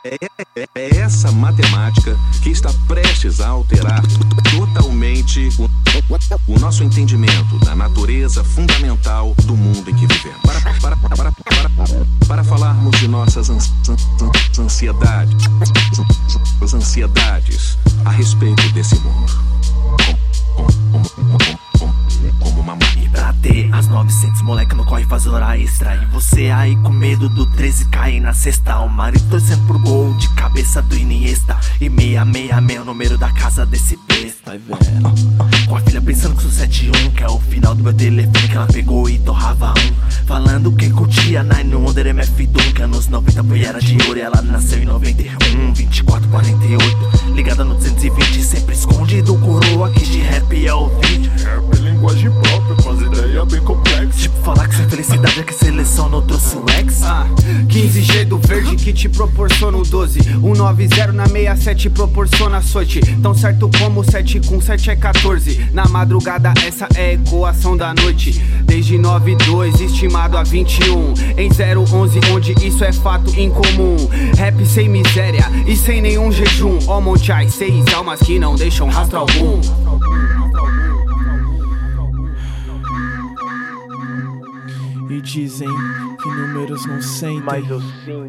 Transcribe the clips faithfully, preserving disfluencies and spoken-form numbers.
É, é essa matemática que está prestes a alterar totalmente o, o nosso entendimento da natureza fundamental do mundo em que vivemos. Para, para, para, para, para, para falarmos de nossas ans, ans, ansiedades, as ansiedades a respeito desse mundo. Como, como, como, como, como uma mãe. E pra ter as novecentos, moleque não corre faz hora extra. E você aí com medo do treze cair na sexta. O Mário torcendo por gol de cabeça do Iniesta. E meia, meia, meia, o número da casa desse besta. Vai vendo. Com a filha pensando que sou sete e um, que é o final do meu telefone que ela pegou e torrava um. Falando que curtia Nine Wonder M F Doom, que anos noventa foi era de ouro e ela nasceu em noventa e um, vinte e quatro, quarenta e oito. Ligada no duzentos e vinte, sempre escondido, coroa que de rap é o vídeo. Rap, linguagem própria, com as ideias bem complexas. Tipo falar que sua felicidade é que seleção não trouxe o ex. Ah, quinze G do verde que te proporciona o doze. cento e noventa na sessenta e sete proporciona açoite. Tão certo como sete com sete é quatorze. Na madrugada essa é a ecoação da noite. Desde nove e dois estimado a vinte e um. Em zero onze onde isso é fato incomum. Rap sem miséria e sem nenhum jejum. Ó Monchai, seis almas que não deixam rastro algum. E dizem que números não sentem, Mas eu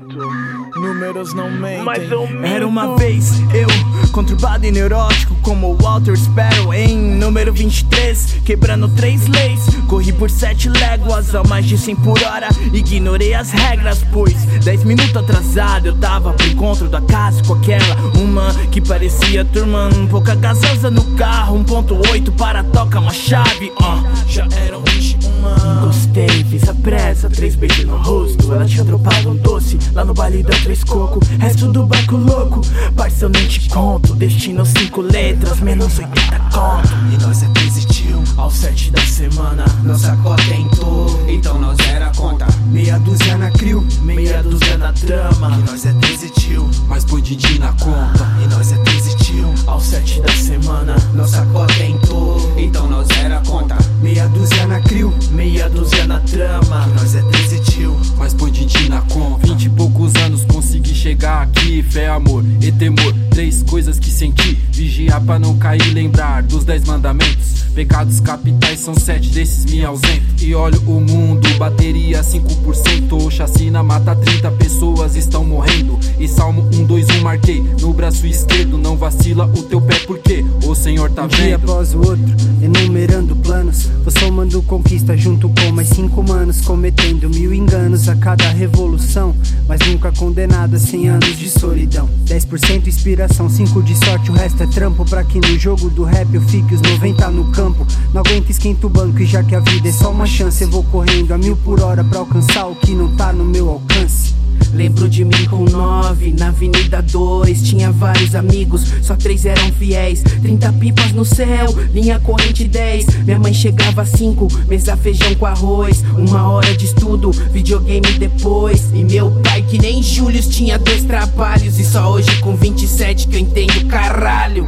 sinto, números não mentem. mas eu minto. Era uma vez eu, conturbado e neurótico como Walter Sparrow em número vinte e três, quebrando três leis. Corri por sete léguas a mais de cem por hora. Ignorei as regras, pois dez minutos atrasado eu tava pro encontro da casa com aquela uma que parecia turma um pouca gasosa no carro. Um ponto oito para toca uma chave, uh, já eram vinte e um anos. Gostei, fiz a pressa, três beijos no rosto. Ela tinha dropado um doce lá no baile da Três Coco. Resto do barco louco, parça eu nem te conto. Destino cinco letras, menos oitenta conto. E nós é treze tio, Ao sete da semana, Nossa cota entrou, então nós era conta. Meia dúzia na crio, meia dúzia na trama. e nós é treze tio, Mas põe Didi na conta. e nós é treze tio, Ao sete da semana, Nossa cota entrou, então nós era conta. Meia dúzia na crio, meia dúzia na trama. e nós é treze tio, Mas põe Didi na conta. Vinte e poucos anos consegui chegar aqui. Fé, amor e temor, três coisas que senti. Vigiar pra não cair, lembrar dos dez mandamentos. Pecados capitais são sete, desses me ausento. E olho o mundo, bateria cinco por cento. Chacina mata trinta, pessoas estão morrendo. E Salmo um, dois, um marquei no braço esquerdo. Não vacila o teu pé porque o Senhor tá Um dia vendo. após o outro, enumerando planos, vou somando conquista junto com mais cinco manos, cometendo mil enganos a cada revolução, mas nunca condenado a cem anos de solidão. Dez por cento inspiração, cinco de sorte, o resto é trampo. Pra que no jogo do rap eu fique os noventa no campo. Não aguento, esquento o banco e já que a vida é só uma chance, eu vou correndo a mil por hora pra alcançar o que não tá no meu alcance. Lembro de mim com nove, na Avenida dois. Tinha vários amigos, só três eram fiéis. Trinta pipas no céu, linha corrente dez. Minha mãe chegava às cinco, mesa feijão com arroz. Uma hora de estudo, videogame depois. E meu pai que nem Július tinha dois trabalhos. E só hoje com vinte e sete que eu entendo caralho.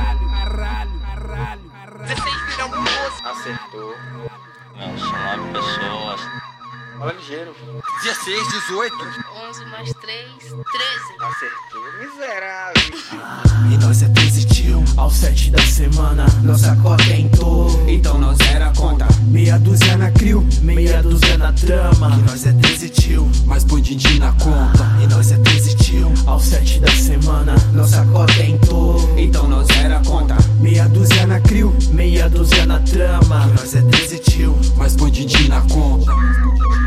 Acertou. Não, são nove pessoas. Fala ligeiro. dezesseis, dezoito. onze mais três, treze. Acertou, miserável. e nós é treze tio, Ao sete da semana, Nossa cota entrou, então nós era conta. Meia dúzia na crio, meia dúzia na trama. e nós é treze tio, Mas põe Didi na conta. e nós é treze tio, Ao sete da semana, Nossa cota entrou, então nós era conta. Meia dúzia na crio, meia dúzia na trama. e nós é treze tio, Mas põe Didi na conta.